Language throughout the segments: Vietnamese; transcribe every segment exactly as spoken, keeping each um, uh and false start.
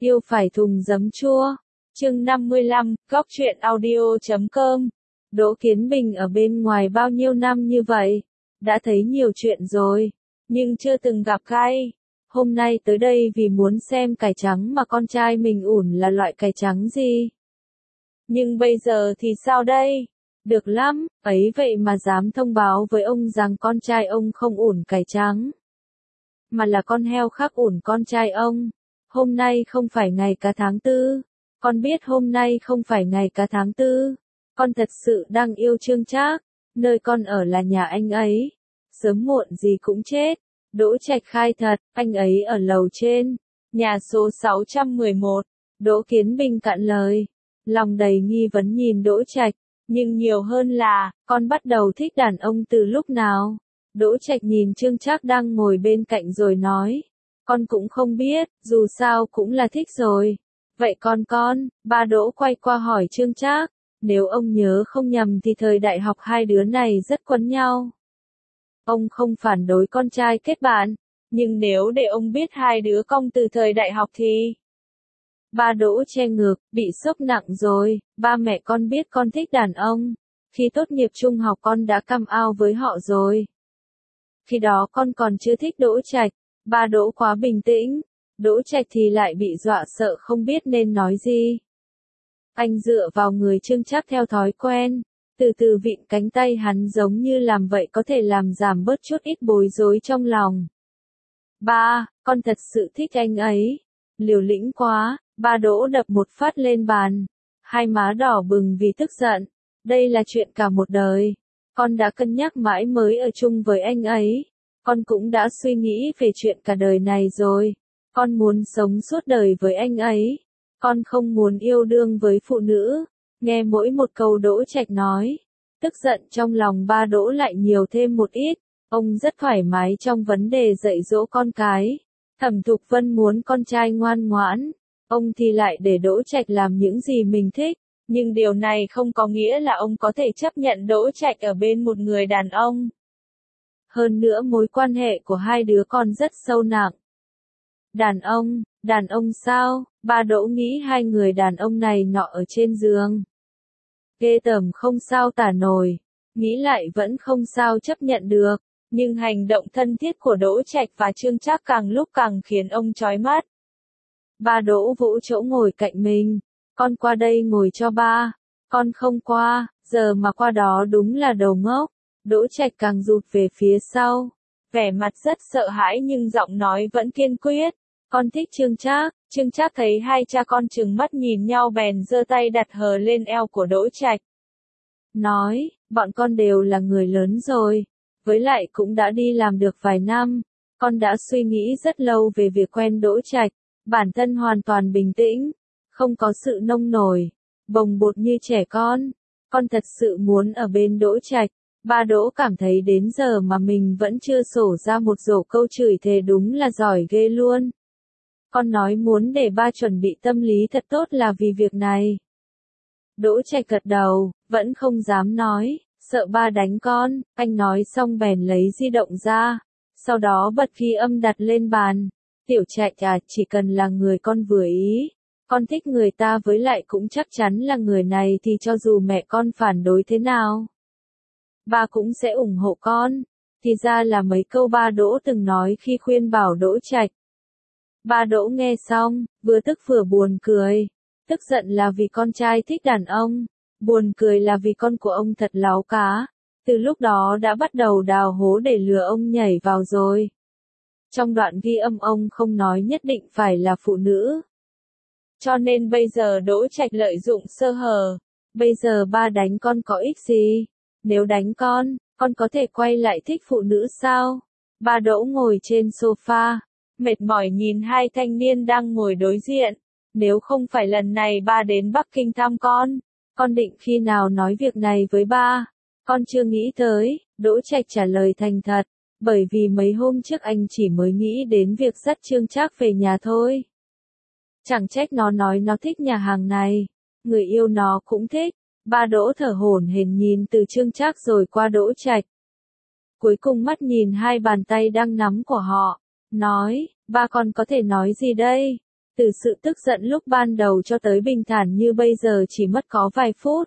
Yêu phải thùng giấm chua. Chương năm mươi lăm, góc truyện audio chấm com. Đỗ Kiến Bình ở bên ngoài bao nhiêu năm như vậy, đã thấy nhiều chuyện rồi, nhưng chưa từng gặp cay. Hôm nay tới đây vì muốn xem cải trắng mà con trai mình ủn là loại cải trắng gì. Nhưng bây giờ thì sao đây? Được lắm, ấy vậy mà dám thông báo với ông rằng con trai ông không ủn cải trắng, mà là con heo khác ủn con trai ông. Hôm nay không phải ngày cá tháng tư. Con biết hôm nay không phải ngày cá tháng tư. Con thật sự đang yêu Trương Trác. Nơi con ở là nhà anh ấy. Sớm muộn gì cũng chết. Đỗ Trạch khai thật, anh ấy ở lầu trên, nhà số sáu trăm mười một. Đỗ Kiến Bình cạn lời. Lòng đầy nghi vấn nhìn Đỗ Trạch. Nhưng nhiều hơn là, con bắt đầu thích đàn ông từ lúc nào? Đỗ Trạch nhìn Trương Trác đang ngồi bên cạnh rồi nói. Con cũng không biết, dù sao cũng là thích rồi. Vậy con con, ba Đỗ quay qua hỏi Trương Trác. Nếu ông nhớ không nhầm thì thời đại học hai đứa này rất quấn nhau. Ông không phản đối con trai kết bạn, nhưng nếu để ông biết hai đứa cong từ thời đại học thì... Ba Đỗ che ngược, bị sốc nặng rồi, ba mẹ con biết con thích đàn ông. Khi tốt nghiệp trung học con đã come out với họ rồi. Khi đó con còn chưa thích Đỗ Trạch. Ba Đỗ quá bình tĩnh, Đỗ Trạch thì lại bị dọa sợ không biết nên nói gì. Anh dựa vào người Trương Trác theo thói quen, từ từ vịn cánh tay hắn giống như làm vậy có thể làm giảm bớt chút ít bối rối trong lòng. Ba, con thật sự thích anh ấy. Liều lĩnh quá, ba Đỗ đập một phát lên bàn. Hai má đỏ bừng vì tức giận. Đây là chuyện cả một đời. Con đã cân nhắc mãi mới ở chung với anh ấy. Con cũng đã suy nghĩ về chuyện cả đời này rồi. Con muốn sống suốt đời với anh ấy. Con không muốn yêu đương với phụ nữ. Nghe mỗi một câu Đỗ Trạch nói, tức giận trong lòng ba Đỗ lại nhiều thêm một ít. Ông rất thoải mái trong vấn đề dạy dỗ con cái. Thẩm Thục Vân muốn con trai ngoan ngoãn. Ông thì lại để Đỗ Trạch làm những gì mình thích. Nhưng điều này không có nghĩa là ông có thể chấp nhận Đỗ Trạch ở bên một người đàn ông. Hơn nữa mối quan hệ của hai đứa con rất sâu nặng. Đàn ông, đàn ông sao? Ba Đỗ nghĩ hai người đàn ông này nọ ở trên giường. Ghê tởm không sao tả nổi. Nghĩ lại vẫn không sao chấp nhận được. Nhưng hành động thân thiết của Đỗ Trạch và Trương Trác càng lúc càng khiến ông chói mắt. Ba Đỗ vỗ chỗ ngồi cạnh mình. Con qua đây ngồi cho ba. Con không qua, giờ mà qua đó đúng là đầu ngốc. Đỗ Trạch càng rụt về phía sau. Vẻ mặt rất sợ hãi nhưng giọng nói vẫn kiên quyết. Con thích Trương Trác. Trương Trác thấy hai cha con trừng mắt nhìn nhau bèn giơ tay đặt hờ lên eo của Đỗ Trạch. Nói, bọn con đều là người lớn rồi. Với lại cũng đã đi làm được vài năm. Con đã suy nghĩ rất lâu về việc quen Đỗ Trạch. Bản thân hoàn toàn bình tĩnh. Không có sự nông nổi, bồng bột như trẻ con. Con thật sự muốn ở bên Đỗ Trạch. Ba Đỗ cảm thấy đến giờ mà mình vẫn chưa sổ ra một rổ câu chửi thề đúng là giỏi ghê luôn. Con nói muốn để ba chuẩn bị tâm lý thật tốt là vì việc này. Đỗ Trạch gật đầu, vẫn không dám nói, sợ ba đánh con. Anh nói xong bèn lấy di động ra, sau đó bật ghi âm đặt lên bàn. Tiểu Trạch à, chỉ cần là người con vừa ý. Con thích người ta với lại cũng chắc chắn là người này thì cho dù mẹ con phản đối thế nào, ba cũng sẽ ủng hộ con. Thì ra là mấy câu ba Đỗ từng nói khi khuyên bảo Đỗ Trạch. Ba Đỗ nghe xong, vừa tức vừa buồn cười. Tức giận là vì con trai thích đàn ông, buồn cười là vì con của ông thật láo cá. Từ lúc đó đã bắt đầu đào hố để lừa ông nhảy vào rồi. Trong đoạn ghi âm ông không nói nhất định phải là phụ nữ. Cho nên bây giờ Đỗ Trạch lợi dụng sơ hở. Bây giờ ba đánh con có ích gì? Nếu đánh con, con có thể quay lại thích phụ nữ sao? Ba Đỗ ngồi trên sofa, mệt mỏi nhìn hai thanh niên đang ngồi đối diện. Nếu không phải lần này ba đến Bắc Kinh thăm con, con định khi nào nói việc này với ba? Con chưa nghĩ tới. Đỗ Trạch trả lời thành thật. Bởi vì mấy hôm trước anh chỉ mới nghĩ đến việc dắt Trương Trác về nhà thôi. Chẳng trách nó nói nó thích nhà hàng này. Người yêu nó cũng thích. Ba Đỗ thở hổn hển nhìn từ Trương Trác rồi qua Đỗ Trạch. Cuối cùng mắt nhìn hai bàn tay đang nắm của họ. Nói, ba con có thể nói gì đây? Từ sự tức giận lúc ban đầu cho tới bình thản như bây giờ chỉ mất có vài phút.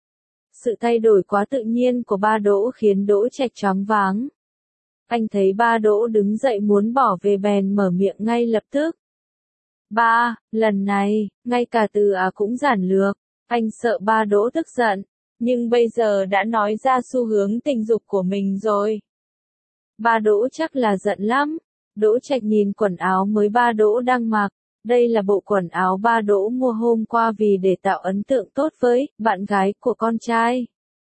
Sự thay đổi quá tự nhiên của ba Đỗ khiến Đỗ Trạch choáng váng. Anh thấy ba Đỗ đứng dậy muốn bỏ về bèn mở miệng ngay lập tức. Ba, lần này, ngay cả từ à cũng giản lược. Anh sợ ba Đỗ tức giận, nhưng bây giờ đã nói ra xu hướng tình dục của mình rồi. Ba Đỗ chắc là giận lắm. Đỗ Trạch nhìn quần áo mới ba Đỗ đang mặc. Đây là bộ quần áo ba Đỗ mua hôm qua vì để tạo ấn tượng tốt với bạn gái của con trai.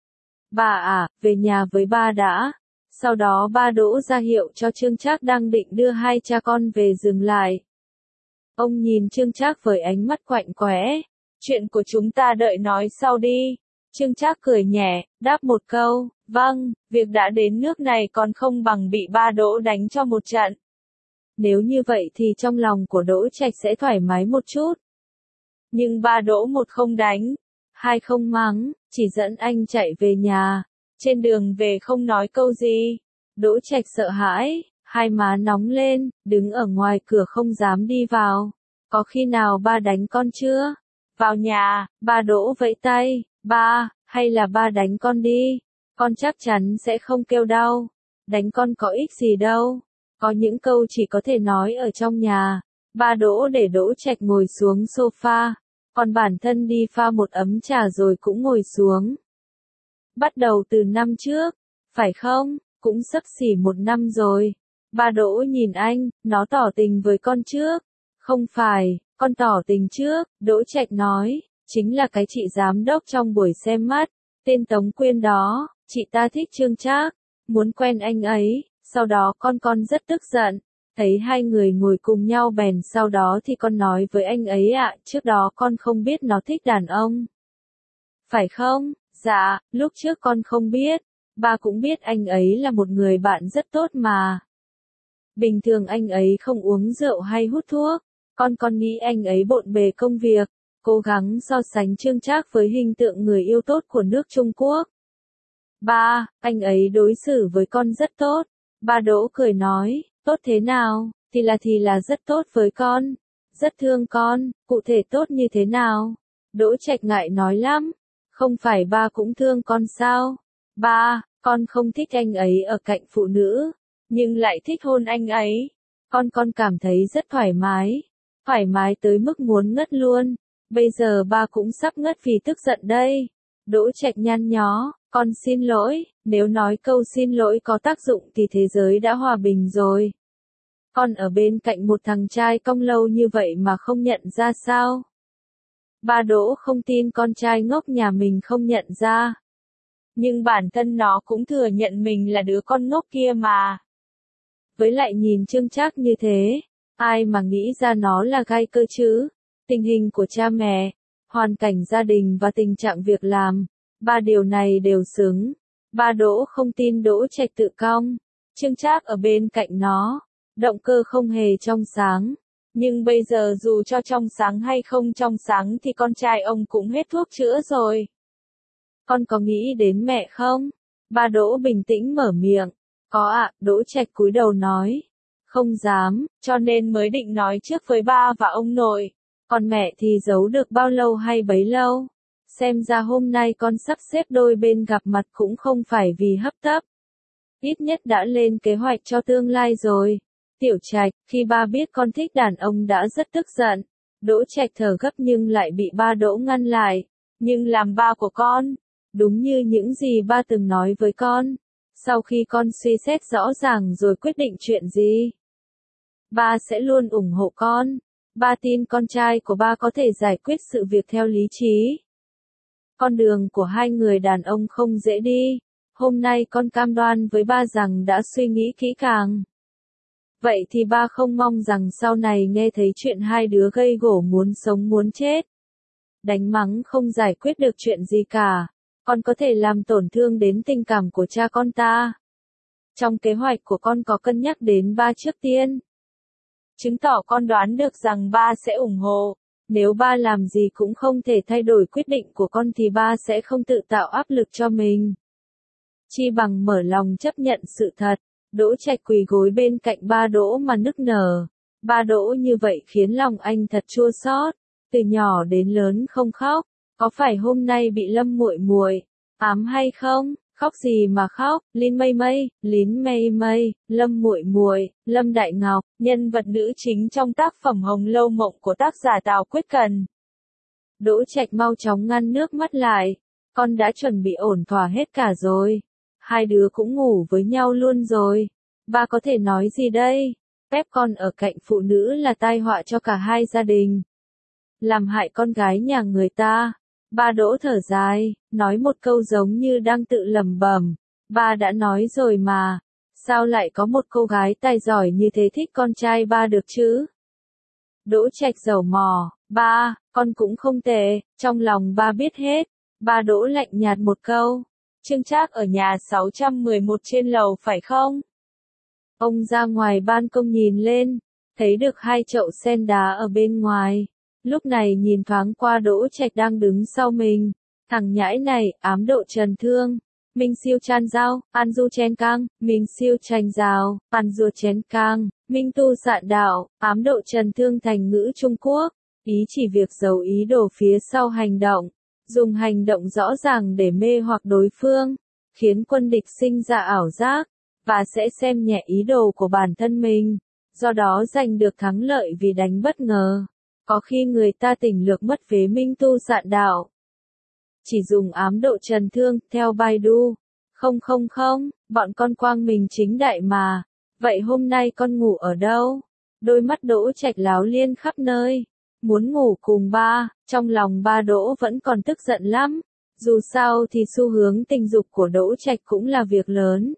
Bà à, về nhà với ba đã. Sau đó ba Đỗ ra hiệu cho Trương Trác đang định đưa hai cha con về dừng lại. Ông nhìn Trương Trác với ánh mắt quạnh quẽ. Chuyện của chúng ta đợi nói sau đi. Trương Trác cười nhẹ, đáp một câu, vâng, việc đã đến nước này còn không bằng bị ba Đỗ đánh cho một trận. Nếu như vậy thì trong lòng của Đỗ Trạch sẽ thoải mái một chút. Nhưng ba Đỗ một không đánh, hai không mắng, chỉ dẫn anh chạy về nhà. Trên đường về không nói câu gì. Đỗ Trạch sợ hãi, hai má nóng lên, đứng ở ngoài cửa không dám đi vào. Có khi nào ba đánh con chưa? Vào nhà, ba Đỗ vẫy tay, ba, hay là ba đánh con đi. Con chắc chắn sẽ không kêu đau. Đánh con có ích gì đâu. Có những câu chỉ có thể nói ở trong nhà. Ba Đỗ để Đỗ Trạch ngồi xuống sofa, còn bản thân đi pha một ấm trà rồi cũng ngồi xuống. Bắt đầu từ năm trước, phải không? Cũng xấp xỉ một năm rồi. Ba Đỗ nhìn anh, nó tỏ tình với con trước. Không phải, con tỏ tình trước, Đỗ Trạch nói, chính là cái chị giám đốc trong buổi xem mắt, tên Tống Quyên đó, chị ta thích Trương Trác, muốn quen anh ấy, sau đó con con rất tức giận, thấy hai người ngồi cùng nhau bèn sau đó thì con nói với anh ấy ạ, trước đó con không biết nó thích đàn ông. Phải không? Dạ, lúc trước con không biết, ba cũng biết anh ấy là một người bạn rất tốt mà. Bình thường anh ấy không uống rượu hay hút thuốc, con con nghĩ anh ấy bộn bề công việc, cố gắng so sánh Trương Trác với hình tượng người yêu tốt của nước Trung Quốc. Ba, anh ấy đối xử với con rất tốt. Ba Đỗ cười nói, tốt thế nào, thì là thì là rất tốt với con, rất thương con, cụ thể tốt như thế nào? Đỗ Trạch ngại nói lắm, không phải ba cũng thương con sao? Ba, con không thích anh ấy ở cạnh phụ nữ, nhưng lại thích hôn anh ấy. Con con cảm thấy rất thoải mái, thoải mái tới mức muốn ngất luôn. Bây giờ ba cũng sắp ngất vì tức giận đây. Đỗ Trạch nhăn nhó, con xin lỗi, nếu nói câu xin lỗi có tác dụng thì thế giới đã hòa bình rồi. Con ở bên cạnh một thằng trai cong lâu như vậy mà không nhận ra sao? Ba Đỗ không tin con trai ngốc nhà mình không nhận ra. Nhưng bản thân nó cũng thừa nhận mình là đứa con ngốc kia mà. Với lại nhìn Trương Trác như thế, ai mà nghĩ ra nó là gai cơ chứ? Tình hình của cha mẹ, hoàn cảnh gia đình và tình trạng việc làm, ba điều này đều xứng. Ba Đỗ không tin Đỗ Trạch tự cong. Trương Trác ở bên cạnh nó, động cơ không hề trong sáng. Nhưng bây giờ dù cho trong sáng hay không trong sáng thì con trai ông cũng hết thuốc chữa rồi. Con có nghĩ đến mẹ không? Ba Đỗ bình tĩnh mở miệng. Có ạ, Đỗ Trạch cúi đầu nói. Không dám, cho nên mới định nói trước với ba và ông nội. Còn mẹ thì giấu được bao lâu hay bấy lâu. Xem ra hôm nay con sắp xếp đôi bên gặp mặt cũng không phải vì hấp tấp. Ít nhất đã lên kế hoạch cho tương lai rồi. Tiểu Trạch, khi ba biết con thích đàn ông đã rất tức giận. Đỗ Trạch thở gấp nhưng lại bị ba Đỗ ngăn lại. Nhưng làm ba của con, đúng như những gì ba từng nói với con. Sau khi con suy xét rõ ràng rồi quyết định chuyện gì, ba sẽ luôn ủng hộ con. Ba tin con trai của ba có thể giải quyết sự việc theo lý trí. Con đường của hai người đàn ông không dễ đi. Hôm nay con cam đoan với ba rằng đã suy nghĩ kỹ càng. Vậy thì ba không mong rằng sau này nghe thấy chuyện hai đứa gây gổ muốn sống muốn chết. Đánh mắng không giải quyết được chuyện gì cả. Con có thể làm tổn thương đến tình cảm của cha con ta. Trong kế hoạch của con có cân nhắc đến ba trước tiên. Chứng tỏ con đoán được rằng ba sẽ ủng hộ. Nếu ba làm gì cũng không thể thay đổi quyết định của con thì ba sẽ không tự tạo áp lực cho mình. Chi bằng mở lòng chấp nhận sự thật. Đỗ Trạch quỳ gối bên cạnh ba Đỗ mà nức nở. Ba Đỗ như vậy khiến lòng anh thật chua xót, từ nhỏ đến lớn không khóc, có phải hôm nay bị Lâm muội muội ám hay không? Khóc gì mà khóc, Lín Mây Mây, Lín Mây Mây, Lâm muội muội, Lâm Đại Ngọc, nhân vật nữ chính trong tác phẩm Hồng Lâu Mộng của tác giả Tào Quyết Cần. Đỗ Trạch mau chóng ngăn nước mắt lại, con đã chuẩn bị ổn thỏa hết cả rồi. Hai đứa cũng ngủ với nhau luôn rồi. Ba có thể nói gì đây? Phép con ở cạnh phụ nữ là tai họa cho cả hai gia đình. Làm hại con gái nhà người ta. Ba Đỗ thở dài, nói một câu giống như đang tự lẩm bẩm. Ba đã nói rồi mà. Sao lại có một cô gái tài giỏi như thế thích con trai ba được chứ? Đỗ Trạch dầu mò, ba, con cũng không tệ, trong lòng ba biết hết. Ba Đỗ lạnh nhạt một câu. Trương Trác ở nhà sáu trăm mười một trên lầu phải không? Ông ra ngoài ban công nhìn lên, thấy được hai chậu sen đá ở bên ngoài. Lúc này nhìn thoáng qua Đỗ Trạch đang đứng sau mình. Thằng nhãi này, ám độ trần thương. Minh siêu chan giao, an du chen cang, minh siêu tranh giao, an du chén cang, minh tu sạn đạo, ám độ trần thương thành ngữ Trung Quốc. Ý chỉ việc giấu ý đồ phía sau hành động. Dùng hành động rõ ràng để mê hoặc đối phương, khiến quân địch sinh ra ảo giác, và sẽ xem nhẹ ý đồ của bản thân mình, do đó giành được thắng lợi vì đánh bất ngờ. Có khi người ta tỉnh lược mất vế minh tu sạn đạo. Chỉ dùng ám độ trần thương, theo Baidu. Không không không, bọn con quang minh chính đại mà. Vậy hôm nay con ngủ ở đâu? Đôi mắt Đỗ Trạch láo liên khắp nơi. Muốn ngủ cùng ba, trong lòng ba Đỗ vẫn còn tức giận lắm. Dù sao thì xu hướng tình dục của Đỗ Trạch cũng là việc lớn.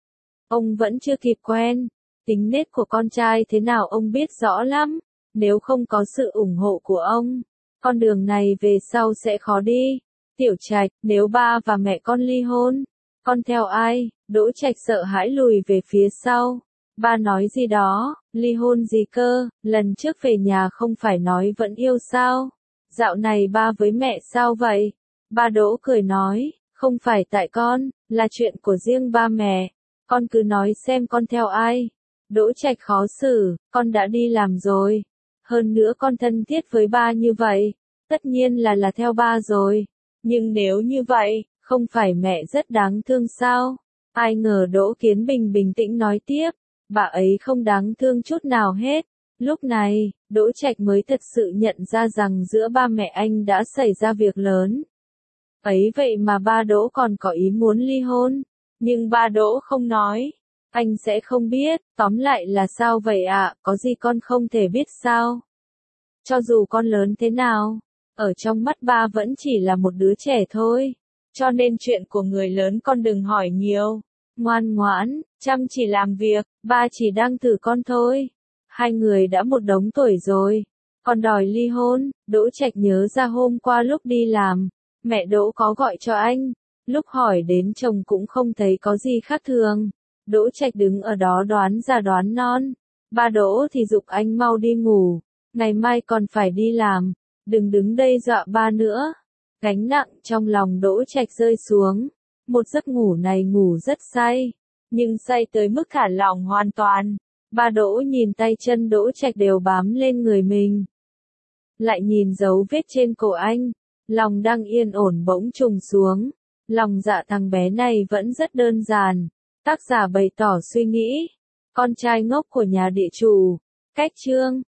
Ông vẫn chưa kịp quen. Tính nết của con trai thế nào ông biết rõ lắm. Nếu không có sự ủng hộ của ông, con đường này về sau sẽ khó đi. Tiểu Trạch, nếu ba và mẹ con ly hôn, con theo ai? Đỗ Trạch sợ hãi lùi về phía sau. Ba nói gì đó, ly hôn gì cơ, lần trước về nhà không phải nói vẫn yêu sao? Dạo này ba với mẹ sao vậy? Ba Đỗ cười nói, không phải tại con, là chuyện của riêng ba mẹ. Con cứ nói xem con theo ai. Đỗ Trạch khó xử, con đã đi làm rồi. Hơn nữa con thân thiết với ba như vậy, tất nhiên là là theo ba rồi. Nhưng nếu như vậy, không phải mẹ rất đáng thương sao? Ai ngờ Đỗ Kiến Bình bình tĩnh nói tiếp, bà ấy không đáng thương chút nào hết. Lúc này, Đỗ Trạch mới thật sự nhận ra rằng giữa ba mẹ anh đã xảy ra việc lớn. Ấy vậy mà ba Đỗ còn có ý muốn ly hôn, nhưng ba Đỗ không nói. Anh sẽ không biết, tóm lại là sao vậy ạ, à? Có gì con không thể biết sao? Cho dù con lớn thế nào, ở trong mắt ba vẫn chỉ là một đứa trẻ thôi. Cho nên chuyện của người lớn con đừng hỏi nhiều. Ngoan ngoãn, chăm chỉ làm việc, ba chỉ đang thử con thôi. Hai người đã một đống tuổi rồi, còn đòi ly hôn. Đỗ Trạch nhớ ra hôm qua lúc đi làm, mẹ Đỗ có gọi cho anh. Lúc hỏi đến chồng cũng không thấy có gì khác thường. Đỗ Trạch đứng ở đó đoán già đoán non. Ba Đỗ thì giục anh mau đi ngủ, ngày mai còn phải đi làm, đừng đứng đây dọa ba nữa. Gánh nặng trong lòng Đỗ Trạch rơi xuống. Một giấc ngủ này ngủ rất say, nhưng say tới mức thả lỏng hoàn toàn. Ba Đỗ nhìn tay chân Đỗ Trạch đều bám lên người mình. Lại nhìn dấu vết trên cổ anh, lòng đang yên ổn bỗng trùng xuống. Lòng dạ thằng bé này vẫn rất đơn giản. Tác giả bày tỏ suy nghĩ. Con trai ngốc của nhà địa chủ. Cách chương